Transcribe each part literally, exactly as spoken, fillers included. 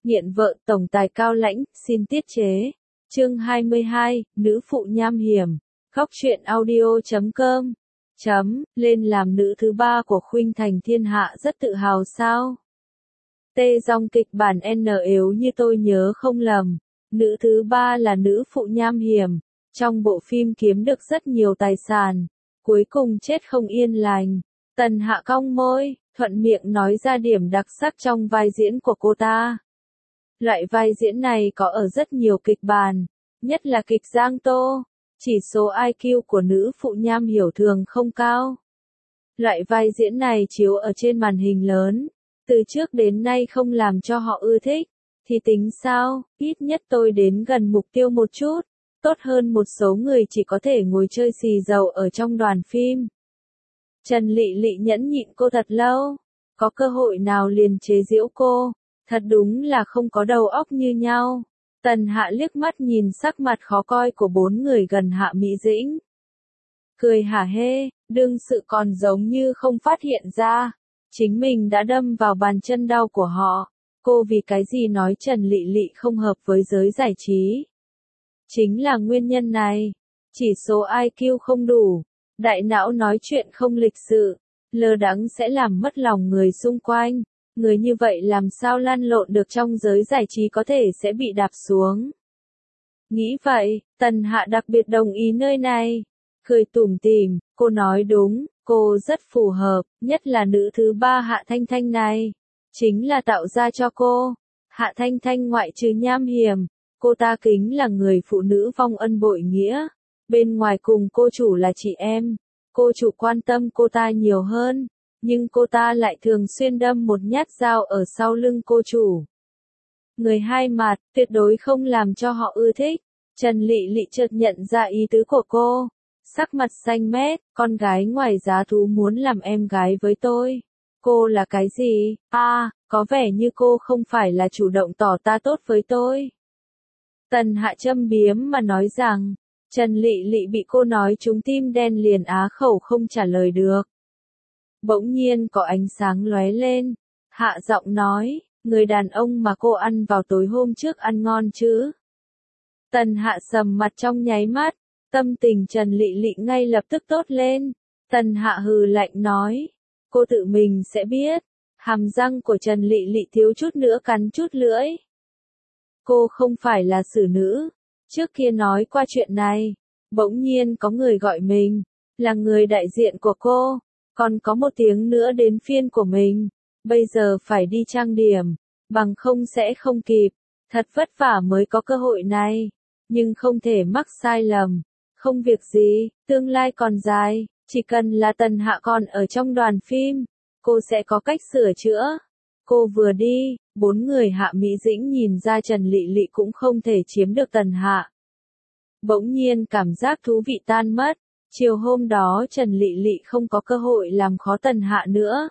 Nghiện vợ tổng tài cao lãnh, xin tiết chế. Chương hai mươi hai, nữ phụ nham hiểm. Góc truyện audio chấm com. Chấm, lên làm nữ thứ ba của Khuynh Thành thiên hạ rất tự hào sao? Tê dòng kịch bản N yếu như tôi nhớ không lầm. Nữ thứ ba là nữ phụ nham hiểm. Trong bộ phim kiếm được rất nhiều tài sản. Cuối cùng chết không yên lành. Tần Hạ cong môi, thuận miệng nói ra điểm đặc sắc trong vai diễn của cô ta. Loại vai diễn này có ở rất nhiều kịch bản, nhất là kịch Giang Tô. Chỉ số I Q của nữ phụ nham hiểu thường không cao. Loại vai diễn này chiếu ở trên màn hình lớn, từ trước đến nay không làm cho họ ưa thích. Thì tính sao, ít nhất tôi đến gần mục tiêu một chút, tốt hơn một số người chỉ có thể ngồi chơi xì dầu ở trong đoàn phim. Trần Lị Lị nhẫn nhịn cô thật lâu, có cơ hội nào liền chế giễu cô, thật đúng là không có đầu óc như nhau. Tần Hạ liếc mắt nhìn sắc mặt khó coi của bốn người gần Hạ Mỹ Dĩnh. Cười hả hê, đương sự còn giống như không phát hiện ra, chính mình đã đâm vào bàn chân đau của họ. Cô vì cái gì nói Trần Lị Lị không hợp với giới giải trí? Chính là nguyên nhân này, chỉ số I Q không đủ, đại não nói chuyện không lịch sự, lơ đãng sẽ làm mất lòng người xung quanh. Người như vậy làm sao lăn lộn được trong giới giải trí có thể sẽ bị đạp xuống. Nghĩ vậy, Tần Hạ đặc biệt đồng ý nơi này. Cười tủm tỉm, cô nói đúng, cô rất phù hợp, nhất là nữ thứ ba Hạ Thanh Thanh này. Chính là tạo ra cho cô. Hạ Thanh Thanh ngoại trừ nham hiểm, cô ta kính là người phụ nữ vong ân bội nghĩa. Bên ngoài cùng cô chủ là chị em, cô chủ quan tâm cô ta nhiều hơn. Nhưng cô ta lại thường xuyên đâm một nhát dao ở sau lưng cô chủ. Người hai mặt, tuyệt đối không làm cho họ ưa thích. Trần Lị Lị chợt nhận ra ý tứ của cô. Sắc mặt xanh mét, con gái ngoài giá thú muốn làm em gái với tôi. Cô là cái gì? À, có vẻ như cô không phải là chủ động tỏ ta tốt với tôi. Tần Hạ châm biếm mà nói rằng, Trần Lị Lị bị cô nói trúng tim đen liền á khẩu không trả lời được. Bỗng nhiên có ánh sáng lóe lên, Hạ giọng nói, người đàn ông mà cô ăn vào tối hôm trước ăn ngon chứ? Tần Hạ sầm mặt trong nháy mắt, tâm tình Trần Lị Lị ngay lập tức tốt lên. Tần Hạ hừ lạnh nói, cô tự mình sẽ biết. Hàm răng của Trần Lị Lị thiếu chút nữa cắn chút lưỡi. Cô không phải là xử nữ, trước kia nói qua chuyện này, bỗng nhiên có người gọi mình, là người đại diện của cô. Còn có một tiếng nữa đến phiên của mình, bây giờ phải đi trang điểm, bằng không sẽ không kịp, thật vất vả mới có cơ hội này, nhưng không thể mắc sai lầm, không việc gì, tương lai còn dài, chỉ cần là Tần Hạ còn ở trong đoàn phim, cô sẽ có cách sửa chữa. Cô vừa đi, bốn người Hạ Mỹ Dĩnh nhìn ra Trần Lị Lị cũng không thể chiếm được Tần Hạ. Bỗng nhiên cảm giác thú vị tan mất. Chiều hôm đó Trần Lị Lị không có cơ hội làm khó Tần Hạ nữa.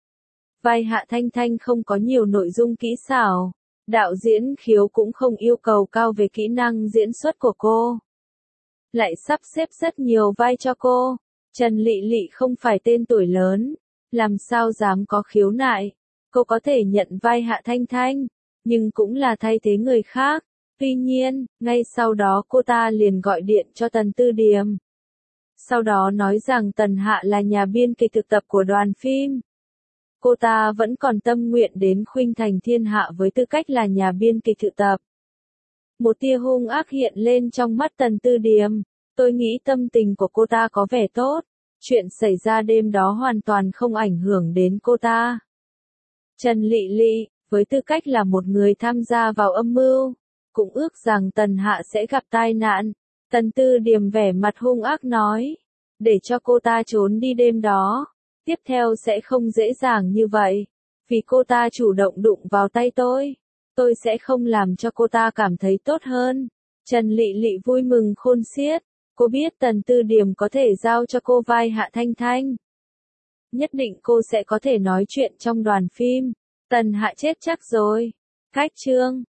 Vai Hạ Thanh Thanh không có nhiều nội dung kỹ xảo, đạo diễn khiếu cũng không yêu cầu cao về kỹ năng diễn xuất của cô. Lại sắp xếp rất nhiều vai cho cô, Trần Lị Lị không phải tên tuổi lớn, làm sao dám có khiếu nại. Cô có thể nhận vai Hạ Thanh Thanh, nhưng cũng là thay thế người khác. Tuy nhiên, ngay sau đó cô ta liền gọi điện cho Tần Tư Điềm. Sau đó nói rằng Tần Hạ là nhà biên kịch thực tập của đoàn phim. Cô ta vẫn còn tâm nguyện đến Khuynh Thành thiên hạ với tư cách là nhà biên kịch thực tập. Một tia hung ác hiện lên trong mắt Tần Tư Điềm. Tôi nghĩ tâm tình của cô ta có vẻ tốt. Chuyện xảy ra đêm đó hoàn toàn không ảnh hưởng đến cô ta. Trần Lị Lị, với tư cách là một người tham gia vào âm mưu, cũng ước rằng Tần Hạ sẽ gặp tai nạn. Tần Tư Điềm vẻ mặt hung ác nói, để cho cô ta trốn đi đêm đó, tiếp theo sẽ không dễ dàng như vậy, vì cô ta chủ động đụng vào tay tôi, tôi sẽ không làm cho cô ta cảm thấy tốt hơn. Trần Lị Lị vui mừng khôn xiết, cô biết Tần Tư Điềm có thể giao cho cô vai Hạ Thanh Thanh. Nhất định cô sẽ có thể nói chuyện trong đoàn phim, Tần Hạ chết chắc rồi. Cách chương